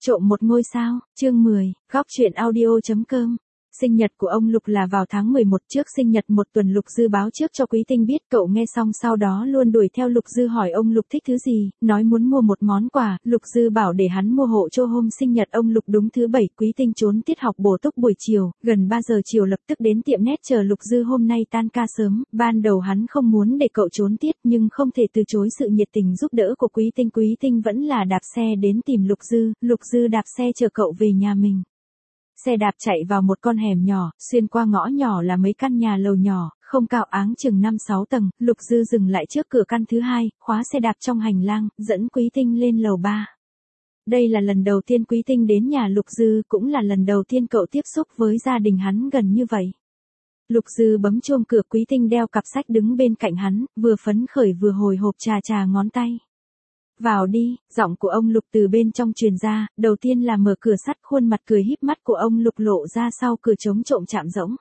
Trộm một ngôi sao, chương 10, góc truyện audio.com. Sinh nhật của ông Lục là vào tháng 11, trước sinh nhật một tuần. Lục Dư báo trước cho Quý Tinh biết, cậu nghe xong sau đó luôn đuổi theo Lục Dư hỏi ông Lục thích thứ gì, nói muốn mua một món quà. Lục Dư bảo để hắn mua hộ cho hôm sinh nhật ông Lục đúng thứ Bảy. Quý Tinh trốn tiết học bổ túc buổi chiều, gần 3 giờ chiều lập tức đến tiệm nét chờ Lục Dư. Hôm nay tan ca sớm, ban đầu hắn không muốn để cậu trốn tiết nhưng không thể từ chối sự nhiệt tình giúp đỡ của Quý Tinh. Quý Tinh vẫn là đạp xe đến tìm Lục Dư, Lục Dư đạp xe chờ cậu về nhà mình. Xe đạp chạy vào một con hẻm nhỏ, xuyên qua ngõ nhỏ là mấy căn nhà lầu nhỏ, không cao áng chừng 5-6 tầng. Lục Dư dừng lại trước cửa căn thứ hai, khóa xe đạp trong hành lang, dẫn Quý Tinh lên lầu 3. Đây là lần đầu tiên Quý Tinh đến nhà Lục Dư, cũng là lần đầu tiên cậu tiếp xúc với gia đình hắn gần như vậy. Lục Dư bấm chuông cửa, Quý Tinh đeo cặp sách đứng bên cạnh hắn, vừa phấn khởi vừa hồi hộp chà ngón tay. Vào đi, giọng của ông Lục từ bên trong truyền ra, đầu tiên là mở cửa sắt, khuôn mặt cười híp mắt của ông Lục lộ ra sau cửa trống trộm chạm rỗng.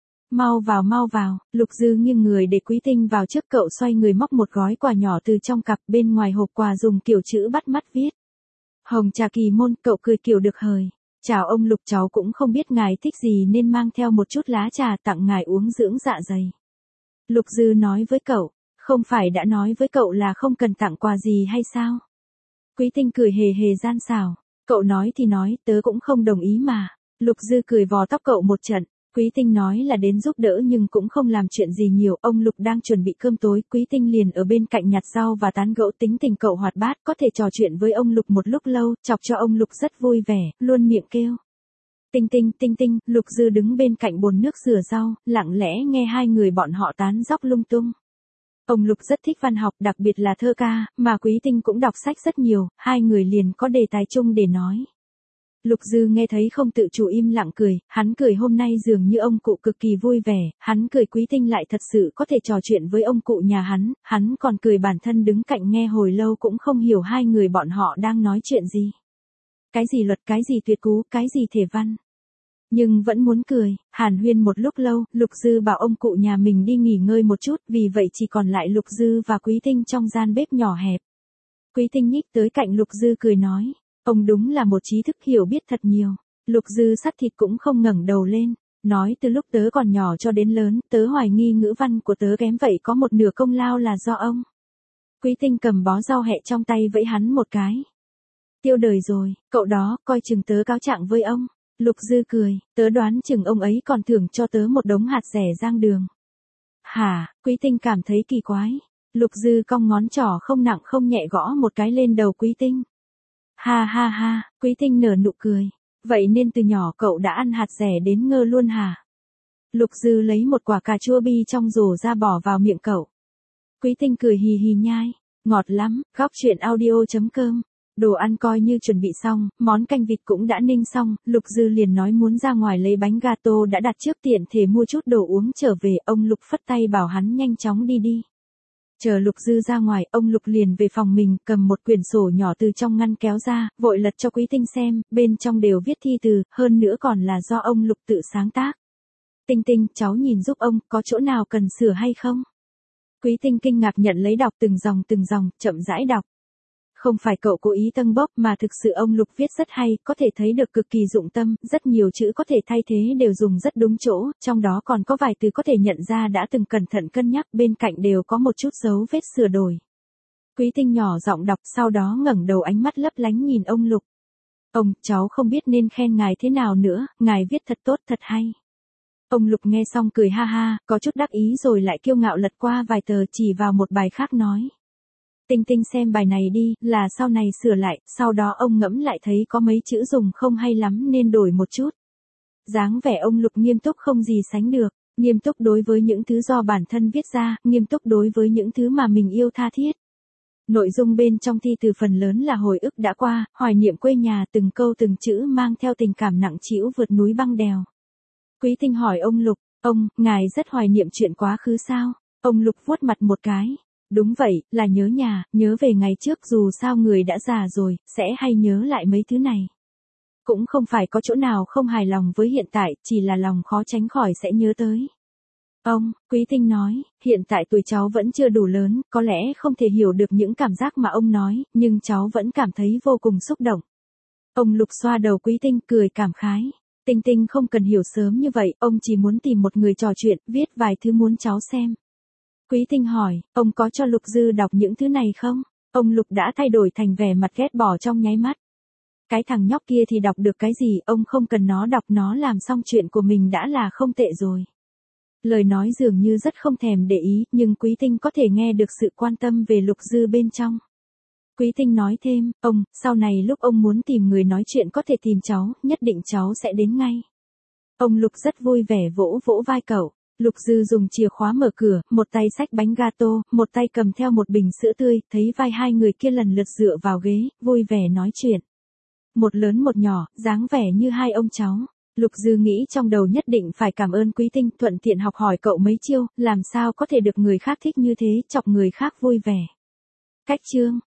Mau vào, Lục Dư nghiêng người để Quý Tinh vào trước, cậu xoay người móc một gói quà nhỏ từ trong cặp, bên ngoài hộp quà dùng kiểu chữ bắt mắt viết Hồng Trà Kỳ Môn. Cậu cười kiểu được hời. Chào ông Lục, cháu cũng không biết ngài thích gì nên mang theo một chút lá trà tặng ngài uống dưỡng dạ dày. Lục Dư nói với cậu. Không phải đã nói với cậu là không cần tặng quà gì hay sao? Quý Tinh cười hề gian xảo. Cậu nói thì nói, tớ cũng không đồng ý mà. Lục Dư cười vò tóc cậu một trận. Quý Tinh nói là đến giúp đỡ nhưng cũng không làm chuyện gì nhiều. Ông Lục đang chuẩn bị cơm tối, Quý Tinh liền ở bên cạnh nhặt rau và tán gẫu. Tính tình cậu hoạt bát, có thể trò chuyện với ông Lục một lúc lâu, chọc cho ông Lục rất vui vẻ, luôn miệng kêu. Tinh Tinh. Lục Dư đứng bên cạnh bồn nước rửa rau, lặng lẽ nghe hai người bọn họ tán dóc lung tung. Ông Lục rất thích văn học, đặc biệt là thơ ca, mà Quý Tinh cũng đọc sách rất nhiều, hai người liền có đề tài chung để nói. Lục Dư nghe thấy không tự chủ im lặng cười, hắn cười hôm nay dường như ông cụ cực kỳ vui vẻ, hắn cười Quý Tinh lại thật sự có thể trò chuyện với ông cụ nhà hắn còn cười bản thân đứng cạnh nghe hồi lâu cũng không hiểu hai người bọn họ đang nói chuyện gì. Cái gì luật, cái gì tuyệt cú, cái gì thể văn. Nhưng vẫn muốn cười, hàn huyên một lúc lâu, Lục Dư bảo ông cụ nhà mình đi nghỉ ngơi một chút, vì vậy chỉ còn lại Lục Dư và Quý Tinh trong gian bếp nhỏ hẹp. Quý Tinh nhích tới cạnh Lục Dư cười nói, ông đúng là một trí thức hiểu biết thật nhiều. Lục Dư sắt thịt cũng không ngẩng đầu lên, nói từ lúc tớ còn nhỏ cho đến lớn, tớ hoài nghi ngữ văn của tớ kém, vậy có một nửa công lao là do ông. Quý Tinh cầm bó rau hẹ trong tay vẫy hắn một cái. Tiêu đời rồi, cậu đó, coi chừng tớ cáo trạng với ông. Lục Dư cười, tớ đoán chừng ông ấy còn thưởng cho tớ một đống hạt rẻ rang đường. Hả? Quý Tinh cảm thấy kỳ quái. Lục Dư cong ngón trỏ không nặng không nhẹ gõ một cái lên đầu Quý Tinh. Ha, Quý Tinh nở nụ cười. Vậy nên từ nhỏ cậu đã ăn hạt rẻ đến ngơ luôn hả? Lục Dư lấy một quả cà chua bi trong rổ ra bỏ vào miệng cậu. Quý Tinh cười hì nhai. Ngọt lắm, góc truyện audio.com. Đồ ăn coi như chuẩn bị xong, món canh vịt cũng đã ninh xong, Lục Dư liền nói muốn ra ngoài lấy bánh gato đã đặt trước, tiện thể mua chút đồ uống trở về. Ông Lục phất tay bảo hắn nhanh chóng đi. Chờ Lục Dư ra ngoài, ông Lục liền về phòng mình, cầm một quyển sổ nhỏ từ trong ngăn kéo ra, vội lật cho Quý Tinh xem, bên trong đều viết thi từ, hơn nữa còn là do ông Lục tự sáng tác. Tinh, cháu nhìn giúp ông, có chỗ nào cần sửa hay không? Quý Tinh kinh ngạc nhận lấy, đọc từng dòng, chậm rãi đọc. Không phải cậu cố ý tâng bốc mà thực sự ông Lục viết rất hay, có thể thấy được cực kỳ dụng tâm, rất nhiều chữ có thể thay thế đều dùng rất đúng chỗ, trong đó còn có vài từ có thể nhận ra đã từng cẩn thận cân nhắc, bên cạnh đều có một chút dấu vết sửa đổi. Quý Tinh nhỏ giọng đọc, sau đó ngẩng đầu, ánh mắt lấp lánh nhìn ông Lục. Ông, cháu không biết nên khen ngài thế nào nữa, ngài viết thật tốt, thật hay. Ông Lục nghe xong cười ha, có chút đắc ý rồi lại kiêu ngạo lật qua vài tờ, chỉ vào một bài khác nói. Tinh xem bài này đi, là sau này sửa lại, sau đó ông ngẫm lại thấy có mấy chữ dùng không hay lắm nên đổi một chút. Dáng vẻ ông Lục nghiêm túc không gì sánh được, nghiêm túc đối với những thứ do bản thân viết ra, nghiêm túc đối với những thứ mà mình yêu tha thiết. Nội dung bên trong thi từ phần lớn là hồi ức đã qua, hoài niệm quê nhà, từng câu từng chữ mang theo tình cảm nặng trĩu vượt núi băng đèo. Quý Tinh hỏi ông Lục, ông, ngài rất hoài niệm chuyện quá khứ sao? Ông Lục vuốt mặt một cái. Đúng vậy, là nhớ nhà, nhớ về ngày trước, dù sao người đã già rồi, sẽ hay nhớ lại mấy thứ này. Cũng không phải có chỗ nào không hài lòng với hiện tại, chỉ là lòng khó tránh khỏi sẽ nhớ tới. Ông, Quý Tinh nói, hiện tại tuổi cháu vẫn chưa đủ lớn, có lẽ không thể hiểu được những cảm giác mà ông nói, nhưng cháu vẫn cảm thấy vô cùng xúc động. Ông Lục xoa đầu Quý Tinh cười cảm khái. Tinh Tinh không cần hiểu sớm như vậy, ông chỉ muốn tìm một người trò chuyện, viết vài thứ muốn cháu xem. Quý Tinh hỏi, ông có cho Lục Dư đọc những thứ này không? Ông Lục đã thay đổi thành vẻ mặt ghét bỏ trong nháy mắt. Cái thằng nhóc kia thì đọc được cái gì, ông không cần nó đọc, nó làm xong chuyện của mình đã là không tệ rồi. Lời nói dường như rất không thèm để ý, nhưng Quý Tinh có thể nghe được sự quan tâm về Lục Dư bên trong. Quý Tinh nói thêm, ông, sau này lúc ông muốn tìm người nói chuyện có thể tìm cháu, nhất định cháu sẽ đến ngay. Ông Lục rất vui vẻ vỗ vỗ vai cậu. Lục Dư dùng chìa khóa mở cửa, một tay xách bánh gato, một tay cầm theo một bình sữa tươi, thấy vai hai người kia lần lượt dựa vào ghế, vui vẻ nói chuyện. Một lớn một nhỏ, dáng vẻ như hai ông cháu. Lục Dư nghĩ trong đầu nhất định phải cảm ơn Quý Tinh, thuận tiện học hỏi cậu mấy chiêu, làm sao có thể được người khác thích như thế, chọc người khác vui vẻ. Cách chương